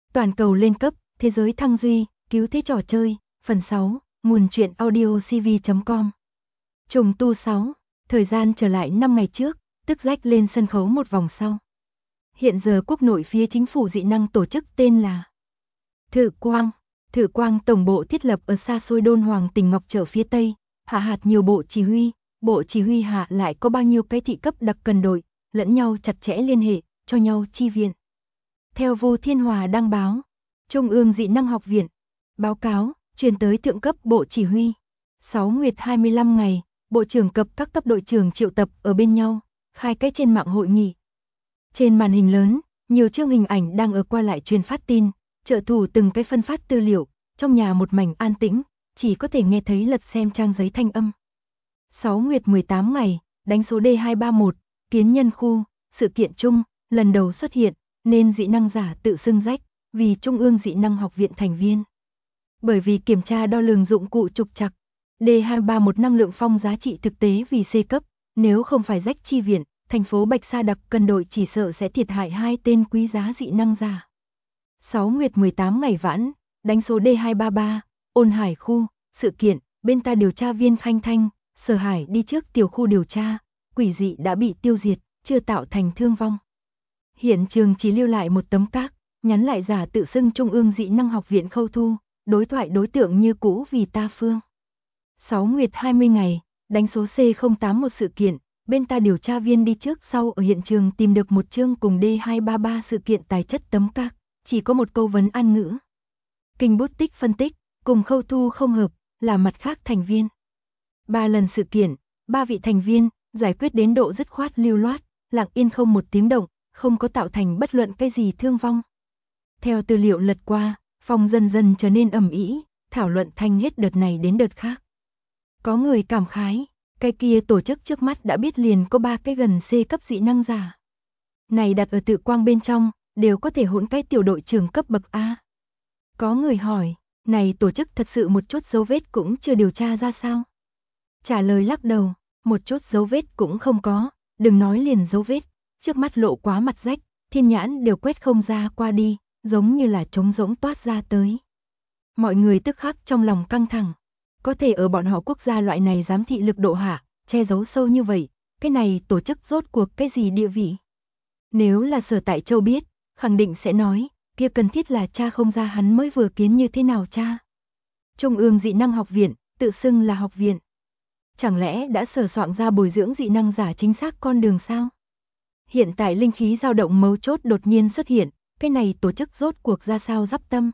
Toàn cầu lên cấp, thế giới thăng duy, cứu thế trò chơi, phần 6, nguồn truyện audiocv.com. Trùng tu 6, thời gian trở lại 5 ngày trước, tức rách lên sân khấu một vòng sau. Hiện giờ quốc nội phía chính phủ dị năng tổ chức tên là Thử Quang. Thử Quang tổng bộ thiết lập ở xa xôi Đôn Hoàng tỉnh Ngọc Trở phía Tây, hạ hạt nhiều bộ chỉ huy hạ lại có bao nhiêu cái thị cấp đặc cần đội, lẫn nhau chặt chẽ liên hệ, cho nhau chi viện. Theo Vô Thiên Hòa đăng báo, Trung ương dị năng học viện, báo cáo, truyền tới thượng cấp bộ chỉ huy. 6 nguyệt 25 ngày, bộ trưởng cập các cấp đội trưởng triệu tập ở bên nhau, khai cách trên mạng hội nghị. Trên màn hình lớn, nhiều chương hình ảnh đang ở qua lại truyền phát tin, trợ thủ từng cái phân phát tư liệu, trong nhà một mảnh an tĩnh, chỉ có thể nghe thấy lật xem trang giấy thanh âm. 6 nguyệt 18 ngày, đánh số D231, kiến nhân khu, sự kiện chung, lần đầu xuất hiện, nên dị năng giả tự xưng rách, vì Trung ương dị năng học viện thành viên. Bởi vì kiểm tra đo lường dụng cụ trục trặc, D231 năng lượng phong giá trị thực tế vì C cấp, nếu không phải rách chi viện, thành phố Bạch Sa đặc cần đội chỉ sợ sẽ thiệt hại 2 tên quý giá dị năng giả. 6 nguyệt 18 ngày vãn, đánh số D233, Ôn Hải khu, sự kiện, bên ta điều tra viên Khanh Thanh, Sở Hải đi trước tiểu khu điều tra, quỷ dị đã bị tiêu diệt, chưa tạo thành thương vong. Hiện trường chỉ lưu lại một tấm các, nhắn lại giả tự xưng Trung ương dị năng học viện Khâu Thu, đối thoại đối tượng như cũ vì ta phương. 6 nguyệt 20 ngày, đánh số C081 sự kiện, bên ta điều tra viên đi trước sau ở hiện trường tìm được một chương cùng D233 sự kiện tài chất tấm các, chỉ có một câu vấn an ngữ. Kinh bút tích phân tích, cùng Khâu Thu không hợp, là mặt khác thành viên. 3 lần sự kiện, 3 vị thành viên, giải quyết đến độ dứt khoát lưu loát, lặng yên không một tiếng động, không có tạo thành bất luận cái gì thương vong. Theo tư liệu lật qua, phòng dần dần trở nên ầm ĩ, thảo luận thanh hết đợt này đến đợt khác. Có người cảm khái, cái kia tổ chức trước mắt đã biết liền có 3 cái gần C cấp dị năng giả. Này đặt ở Tự Quang bên trong, đều có thể hỗn cái tiểu đội trưởng cấp bậc A. Có người hỏi, này tổ chức thật sự một chút dấu vết cũng chưa điều tra ra sao? Trả lời lắc đầu, một chút dấu vết cũng không có, đừng nói liền dấu vết, trước mắt lộ quá mặt rách, thiên nhãn đều quét không ra qua đi, giống như là trống rỗng toát ra tới. Mọi người tức khắc trong lòng căng thẳng, có thể ở bọn họ quốc gia loại này giám thị lực độ hạ, che giấu sâu như vậy, cái này tổ chức rốt cuộc cái gì địa vị? Nếu là Sở Tại Châu biết, khẳng định sẽ nói, kia cần thiết là cha không ra hắn mới vừa kiến như thế nào cha. Trung ương dị năng học viện, tự xưng là học viện. Chẳng lẽ đã sờ soạn ra bồi dưỡng dị năng giả chính xác con đường sao? Hiện tại linh khí dao động mấu chốt đột nhiên xuất hiện, cái này tổ chức rốt cuộc ra sao dắp tâm.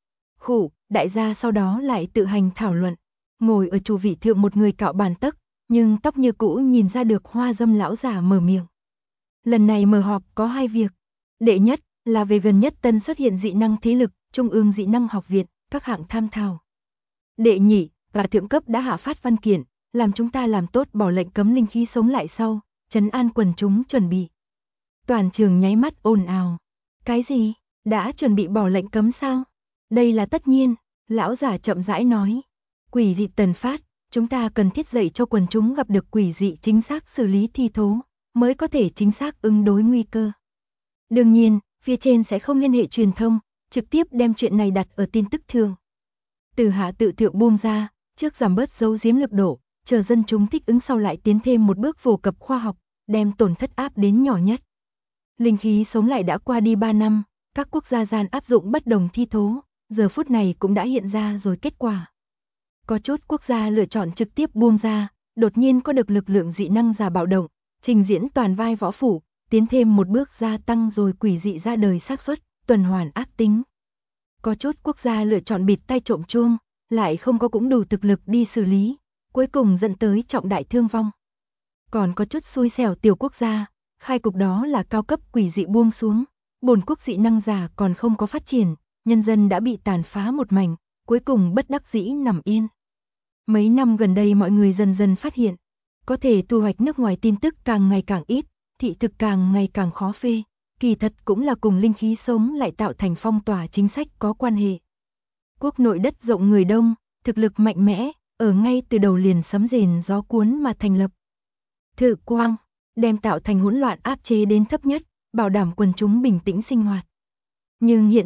Đại gia sau đó lại tự hành thảo luận, ngồi ở chủ vị thượng một người cạo bàn tấc, nhưng tóc như cũ nhìn ra được hoa dâm lão giả mở miệng. Lần này mở họp có 2 việc. Đệ nhất là về gần nhất tân xuất hiện dị năng thế lực, Trung ương dị năng học viện, các hạng tham thảo. Đệ nhị, và thượng cấp đã hạ phát văn kiện, làm chúng ta làm tốt bỏ lệnh cấm linh khí sống lại sau, trấn an quần chúng chuẩn bị. Toàn trường nháy mắt ồn ào. Cái gì? Đã chuẩn bị bỏ lệnh cấm sao? Đây là tất nhiên, lão giả chậm rãi nói. Quỷ dị tần phát, chúng ta cần thiết dạy cho quần chúng gặp được quỷ dị chính xác xử lý thi thố, mới có thể chính xác ứng đối nguy cơ. Đương nhiên, phía trên sẽ không liên hệ truyền thông, trực tiếp đem chuyện này đặt ở tin tức thường. Từ hạ tự thượng buông ra, trước giảm bớt giấu giếm lực độ, chờ dân chúng thích ứng sau lại tiến thêm một bước phổ cập khoa học, đem tổn thất áp đến nhỏ nhất. Linh khí sống lại đã qua đi 3 năm, các quốc gia gian áp dụng bất đồng thi thố, giờ phút này cũng đã hiện ra rồi kết quả. Có chút quốc gia lựa chọn trực tiếp buông ra, đột nhiên có được lực lượng dị năng giả bạo động, trình diễn toàn vai võ phủ, tiến thêm một bước gia tăng rồi quỷ dị ra đời xác suất, tuần hoàn ác tính. Có chút quốc gia lựa chọn bịt tay trộm chuông, lại không có cũng đủ thực lực đi xử lý, cuối cùng dẫn tới trọng đại thương vong. Còn có chút xui xẻo tiểu quốc gia, khai cục đó là cao cấp quỷ dị buông xuống, bổn quốc dị năng giả còn không có phát triển, nhân dân đã bị tàn phá một mảnh, cuối cùng bất đắc dĩ nằm yên. Mấy năm gần đây mọi người dần dần phát hiện, có thể thu hoạch nước ngoài tin tức càng ngày càng ít, thị thực càng ngày càng khó phê, kỳ thật cũng là cùng linh khí sống lại tạo thành phong tỏa chính sách có quan hệ. Quốc nội đất rộng người đông, thực lực mạnh mẽ, ở ngay từ đầu liền sấm rền gió cuốn mà thành lập. Thử Quang, đem tạo thành hỗn loạn áp chế đến thấp nhất, bảo đảm quần chúng bình tĩnh sinh hoạt. Nhưng hiện tại,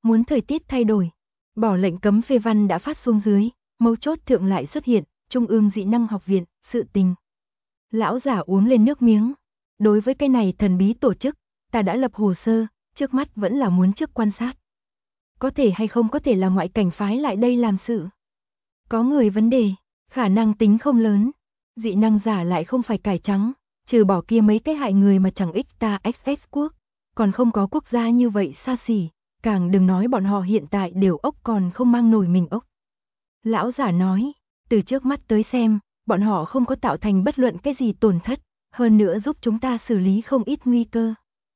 muốn thời tiết thay đổi. Bỏ lệnh cấm phê văn đã phát xuống dưới, mấu chốt thượng lại xuất hiện, Trung ương Dị năng học viện, sự tình. Lão giả uống lên nước miếng. Đối với cái này thần bí tổ chức, ta đã lập hồ sơ, trước mắt vẫn là muốn trước quan sát. Có thể hay không có thể là ngoại cảnh phái lại đây làm sự. Có người vấn đề, khả năng tính không lớn. Dị năng giả lại không phải cải trắng, trừ bỏ kia mấy cái hại người mà chẳng ích ta XX quốc. Còn không có quốc gia như vậy xa xỉ, càng đừng nói bọn họ hiện tại đều ốc còn không mang nổi mình ốc. Lão giả nói, từ trước mắt tới xem, bọn họ không có tạo thành bất luận cái gì tổn thất, hơn nữa giúp chúng ta xử lý không ít nguy cơ.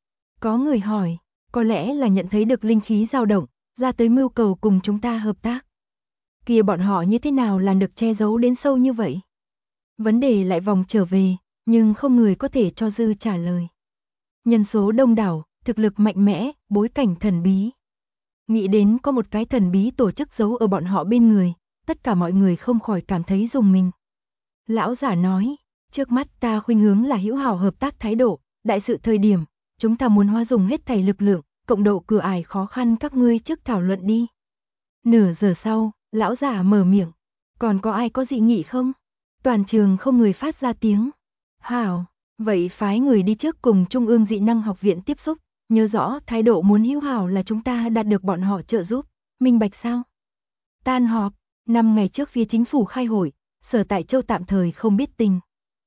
Có người hỏi, có lẽ là nhận thấy được linh khí dao động, ra tới mưu cầu cùng chúng ta hợp tác. Kia bọn họ như thế nào làm được che giấu đến sâu như vậy? Vấn đề lại vòng trở về, nhưng không người có thể cho dư trả lời. Nhân số đông đảo, thực lực mạnh mẽ, bối cảnh thần bí. Nghĩ đến có một cái thần bí tổ chức giấu ở bọn họ bên người, tất cả mọi người không khỏi cảm thấy rùng mình. Lão giả nói, trước mắt ta khuynh hướng là hữu hảo hợp tác thái độ, đại sự thời điểm, chúng ta muốn hóa dùng hết thảy lực lượng, cộng độ cửa ải khó khăn các ngươi trước thảo luận đi. Nửa giờ sau, lão giả mở miệng, còn có ai có dị nghị không? Toàn trường không người phát ra tiếng. Hảo, vậy phái người đi trước cùng Trung ương Dị năng học viện tiếp xúc, nhớ rõ thái độ muốn hữu hảo là chúng ta đạt được bọn họ trợ giúp, minh bạch sao? Tan họp, 5 ngày trước phía chính phủ khai hội, Sở Tại Châu tạm thời không biết tình.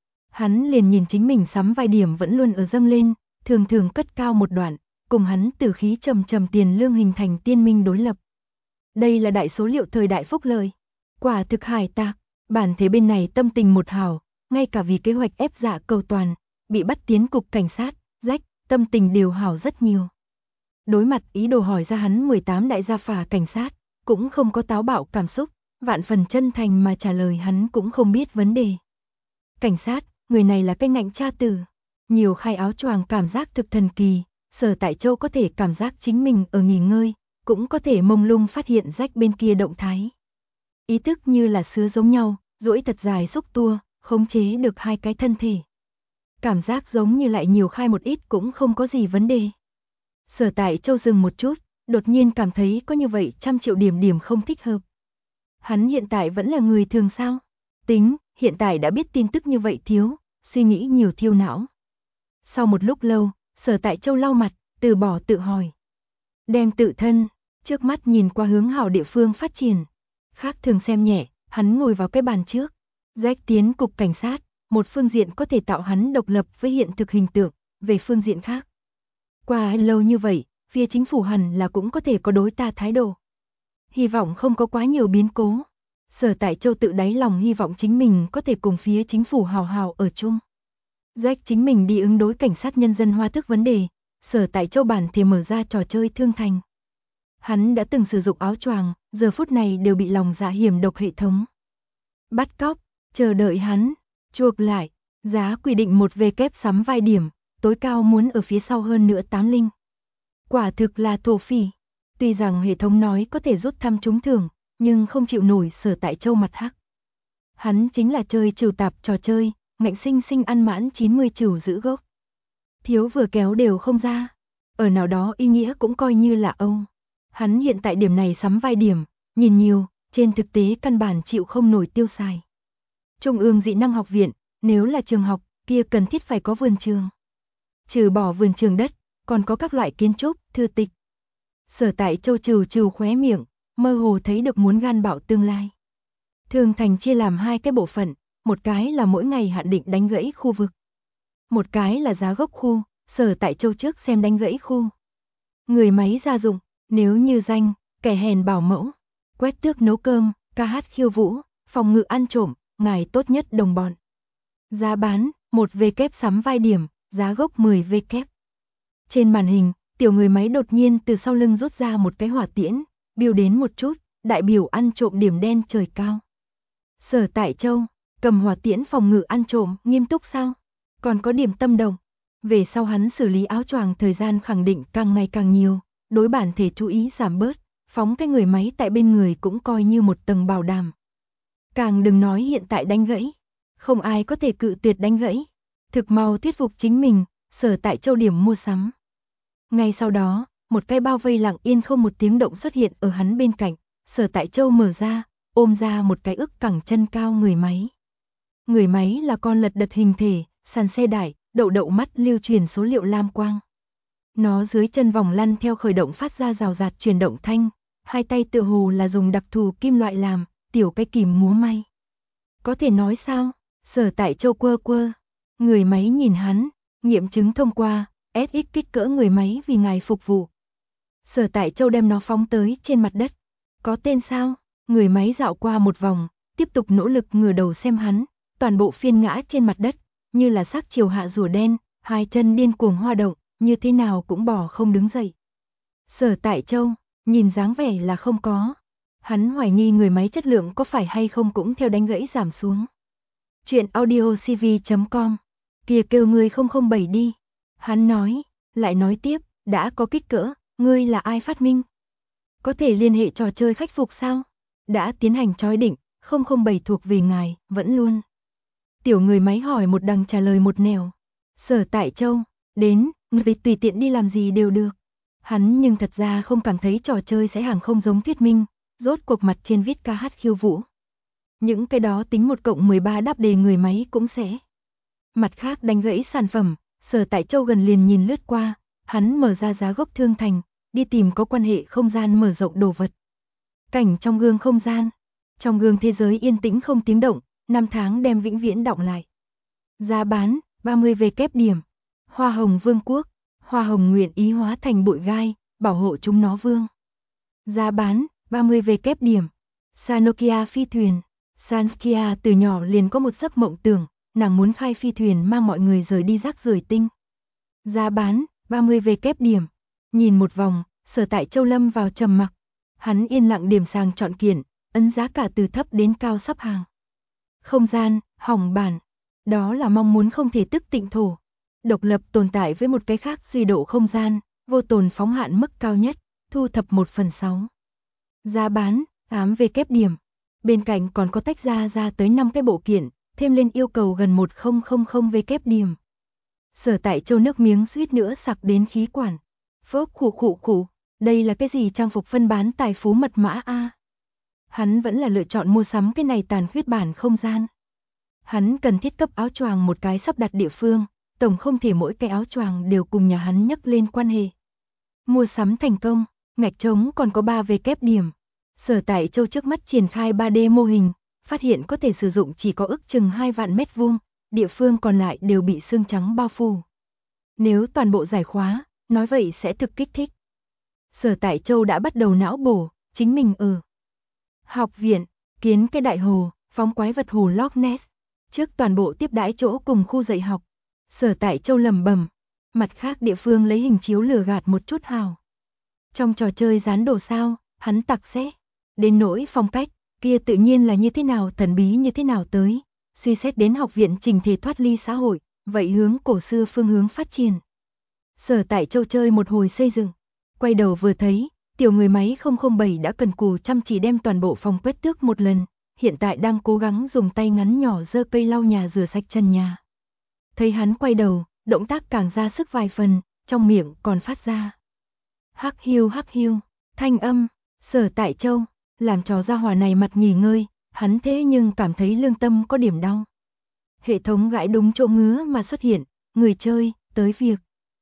Hắn liền nhìn chính mình sắm vai điểm vẫn luôn ở dâng lên, thường thường cất cao một đoạn, cùng hắn tử khí trầm trầm tiền lương hình thành tiên minh đối lập. Đây là đại số liệu thời đại phúc lợi. Quả thực hải tạc, bản thế bên này tâm tình một hào, ngay cả vì kế hoạch ép dạ cầu toàn, bị bắt tiến cục cảnh sát, rách, tâm tình đều hào rất nhiều. Đối mặt ý đồ hỏi ra hắn 18 đại gia phả cảnh sát, cũng không có táo bạo cảm xúc, vạn phần chân thành mà trả lời hắn cũng không biết vấn đề. Cảnh sát, người này là cái ngạnh cha tử. Nhiều khai áo choàng cảm giác thực thần kỳ, Sở Tại Châu có thể cảm giác chính mình ở nghỉ ngơi, cũng có thể mông lung phát hiện rách bên kia động thái. Ý thức như là sứa giống nhau, duỗi thật dài xúc tua, khống chế được hai cái thân thể. Cảm giác giống như lại nhiều khai một ít cũng không có gì vấn đề. Sở Tại Châu dừng một chút, đột nhiên cảm thấy có như vậy 100 triệu điểm không thích hợp. Hắn hiện tại vẫn là người thường sao? Tính, hiện tại đã biết tin tức như vậy thiếu, suy nghĩ nhiều thiêu não. Sau một lúc lâu, Sở Tại Châu lau mặt, từ bỏ tự hỏi. Đem tự thân, trước mắt nhìn qua hướng hảo địa phương phát triển. Khác thường xem nhẹ, hắn ngồi vào cái bàn trước. Rách tiến cục cảnh sát, một phương diện có thể tạo hắn độc lập với hiện thực hình tượng, về phương diện khác. Qua lâu như vậy, phía chính phủ hẳn là cũng có thể có đối ta thái độ. Hy vọng không có quá nhiều biến cố. Sở Tại Châu tự đáy lòng hy vọng chính mình có thể cùng phía chính phủ hào hào ở chung. Rách chính mình đi ứng đối cảnh sát nhân dân Hoa Thức vấn đề, Sở Tại Châu bản thì mở ra trò chơi thương thành. Hắn đã từng sử dụng áo choàng, giờ phút này đều bị lòng dạ hiểm độc hệ thống bắt cóc, chờ đợi hắn, chuộc lại, giá quy định 1 W sắm vai điểm, tối cao muốn ở phía sau hơn nữa 8 linh. Quả thực là thổ phỉ. Tuy rằng hệ thống nói có thể rút thăm trúng thưởng, nhưng không chịu nổi Sở Tại Châu mặt hắc. Hắn chính là chơi trừu tạp trò chơi, ngạnh sinh sinh ăn mãn 90 trừu giữ gốc. Thiếu vừa kéo đều không ra. Ở nào đó ý nghĩa cũng coi như là ông. Hắn hiện tại điểm này sắm vai điểm, nhìn nhiều, trên thực tế căn bản chịu không nổi tiêu xài. Trung ương Dị năng học viện, nếu là trường học, kia cần thiết phải có vườn trường. Trừ bỏ vườn trường đất, còn có các loại kiến trúc, thư tịch. Sở Tại Châu trừ khóe miệng, mơ hồ thấy được muốn gan bạo tương lai. Thương thành chia làm 2 cái bộ phận, một cái là mỗi ngày hạn định đánh gãy khu vực. Một cái là giá gốc khu, Sở Tại Châu trước xem đánh gãy khu. Người máy gia dụng, nếu như danh, kẻ hèn bảo mẫu, quét tước nấu cơm, ca hát khiêu vũ, phòng ngự ăn trộm, ngài tốt nhất đồng bọn. Giá bán, 1 W sắm vai điểm, giá gốc 10 W. Trên màn hình, tiểu người máy đột nhiên từ sau lưng rút ra một cái hỏa tiễn, biêu đến một chút, đại biểu ăn trộm điểm đen trời cao. Sở Tại Châu, cầm hỏa tiễn phòng ngự ăn trộm, nghiêm túc sao? Còn có điểm tâm đồng. Về sau hắn xử lý áo choàng thời gian khẳng định càng ngày càng nhiều, đối bản thể chú ý giảm bớt, phóng cái người máy tại bên người cũng coi như một tầng bảo đảm. Càng đừng nói hiện tại đánh gãy, không ai có thể cự tuyệt đánh gãy. Thực mau thuyết phục chính mình, Sở Tại Châu điểm mua sắm. Ngay sau đó, một cái bao vây lặng yên không một tiếng động xuất hiện ở hắn bên cạnh. Sở Tại Châu mở ra, ôm ra một cái ức cẳng chân cao người máy. Người máy là con lật đật hình thể, sàn xe đải, đậu mắt lưu truyền số liệu lam quang. Nó dưới chân vòng lăn theo khởi động phát ra rào rạt chuyển động thanh, hai tay tựa hồ là dùng đặc thù kim loại làm, tiểu cái kìm múa may. Có thể nói sao? Sở Tại Châu quơ quơ. Người máy nhìn hắn, nghiệm chứng thông qua, SX kích cỡ người máy vì ngài phục vụ. Sở Tại Châu đem nó phóng tới trên mặt đất. Có tên sao? Người máy dạo qua một vòng, tiếp tục nỗ lực ngửa đầu xem hắn, toàn bộ phiên ngã trên mặt đất, như là xác chiều hạ rùa đen, hai chân điên cuồng hoa động, như thế nào cũng bò không đứng dậy. Sở Tại Châu, nhìn dáng vẻ là không có. Hắn hoài nghi người máy chất lượng có phải hay không cũng theo đánh gãy giảm xuống. Chuyện audiocv.com. Kìa kêu người 007 đi. Hắn nói, lại nói tiếp, đã có kích cỡ, ngươi là ai phát minh? Có thể liên hệ trò chơi khách phục sao? Đã tiến hành chói định, 007 thuộc về ngài, vẫn luôn. Tiểu người máy hỏi một đằng trả lời một nẻo. Sở Tại Châu, đến, người tùy tiện đi làm gì đều được. Hắn nhưng thật ra không cảm thấy trò chơi sẽ hàng không giống thuyết minh, rốt cuộc mặt trên viết ca hát khiêu vũ. Những cái đó tính 1+13 đáp đề người máy cũng sẽ. Mặt khác đánh gãy sản phẩm, Sở Tại Châu gần liền nhìn lướt qua, hắn mở ra giá gốc thương thành, đi tìm có quan hệ không gian mở rộng đồ vật. Cảnh trong gương không gian, trong gương thế giới yên tĩnh không tiếng động, năm tháng đem vĩnh viễn đọng lại. Giá bán 30W điểm. Hoa hồng vương quốc, hoa hồng nguyện ý hóa thành bụi gai, bảo hộ chúng nó vương. Giá bán 30W điểm. Sanokia phi thuyền. Sanokia từ nhỏ liền có một giấc mộng tưởng, nàng muốn khai phi thuyền mang mọi người rời đi rác rưởi tinh. Giá bán 30W điểm. Nhìn một vòng, Sở Tại Châu lâm vào trầm mặc. Hắn yên lặng điểm sàng chọn kiện, ấn giá cả từ thấp đến cao sắp hàng. Không gian, hỏng bản. Đó là mong muốn không thể tức tịnh thổ. Độc lập tồn tại với một cái khác duy độ không gian, vô tồn phóng hạn mức cao nhất, thu thập 1/6. Giá bán 8W điểm. Bên cạnh còn có tách ra tới 5 cái bộ kiện, thêm lên yêu cầu gần 1000W điểm. Sở Tại Châu nước miếng suýt nữa sặc đến khí quản. Phốc khụ, đây là cái gì trang phục phân bán tài phú mật mã a? Hắn vẫn là lựa chọn mua sắm cái này tàn khuyết bản không gian. Hắn cần thiết cấp áo choàng một cái sắp đặt địa phương, tổng không thể mỗi cái áo choàng đều cùng nhà hắn nhắc lên quan hệ. Mua sắm thành công, ngạch trống còn có 3W điểm. Sở Tại Châu trước mắt triển khai 3D mô hình, phát hiện có thể sử dụng chỉ có ước chừng 2 vạn mét vuông, địa phương còn lại đều bị sương trắng bao phủ. Nếu toàn bộ giải khóa, nói vậy sẽ thực kích thích. Sở Tại Châu đã bắt đầu não bổ, chính mình ở học viện, kiến cái đại hồ, phóng quái vật hồ Loch Ness, trước toàn bộ tiếp đãi chỗ cùng khu dạy học. Sở Tại Châu lẩm bẩm, mặt khác địa phương lấy hình chiếu lừa gạt một chút hào. Trong trò chơi dán đồ sao, hắn tặc sẽ. Đến nỗi phong cách, kia tự nhiên là như thế nào thần bí như thế nào tới. Suy xét đến học viện trình thể thoát ly xã hội, vậy hướng cổ xưa phương hướng phát triển. Sở Tại Châu chơi một hồi xây dựng, quay đầu vừa thấy, tiểu người máy 007 đã cần cù chăm chỉ đem toàn bộ phòng quét tước một lần, hiện tại đang cố gắng dùng tay ngắn nhỏ giơ cây lau nhà rửa sạch chân nhà. Thấy hắn quay đầu, động tác càng ra sức vài phần, trong miệng còn phát ra hắc hiu, thanh âm. Sở Tại Châu làm trò gia hỏa này mặt nghỉ ngơi, hắn thế nhưng cảm thấy lương tâm có điểm đau. Hệ thống gãi đúng chỗ ngứa mà xuất hiện, người chơi, tới việc.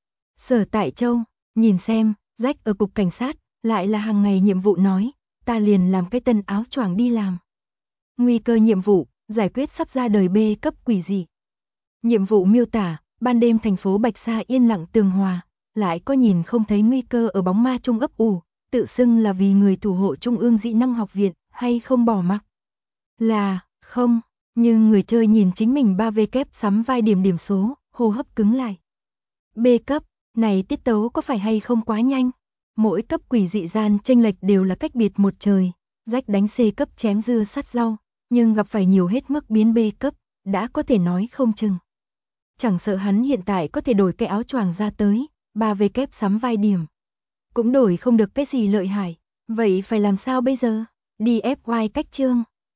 Sở Tại Châu, nhìn xem, rách ở cục cảnh sát, lại là hàng ngày nhiệm vụ nói, ta liền làm cái tân áo choàng đi làm. Nguy cơ nhiệm vụ, giải quyết sắp ra đời B cấp quỷ dị. Nhiệm vụ miêu tả, ban đêm thành phố Bạch Sa yên lặng tường hòa, lại có nhìn không thấy nguy cơ ở bóng ma trung ấp ủ, tự xưng là vì người thủ hộ Trung ương Dĩ năng học viện, hay không bỏ mặc. Là, không, nhưng người chơi nhìn chính mình 3W sắm vai điểm số, hô hấp cứng lại. B cấp, này tiết tấu có phải hay không quá nhanh? Mỗi cấp quỷ dị gian chênh lệch đều là cách biệt một trời, rách đánh C cấp chém dưa sắt rau, nhưng gặp phải nhiều hết mức biến B cấp, đã có thể nói không chừng. Chẳng sợ hắn hiện tại có thể đổi cái áo choàng ra tới, 3W sắm vai điểm. Cũng đổi không được cái gì lợi hại, vậy phải làm sao bây giờ? Đi FY cách chương.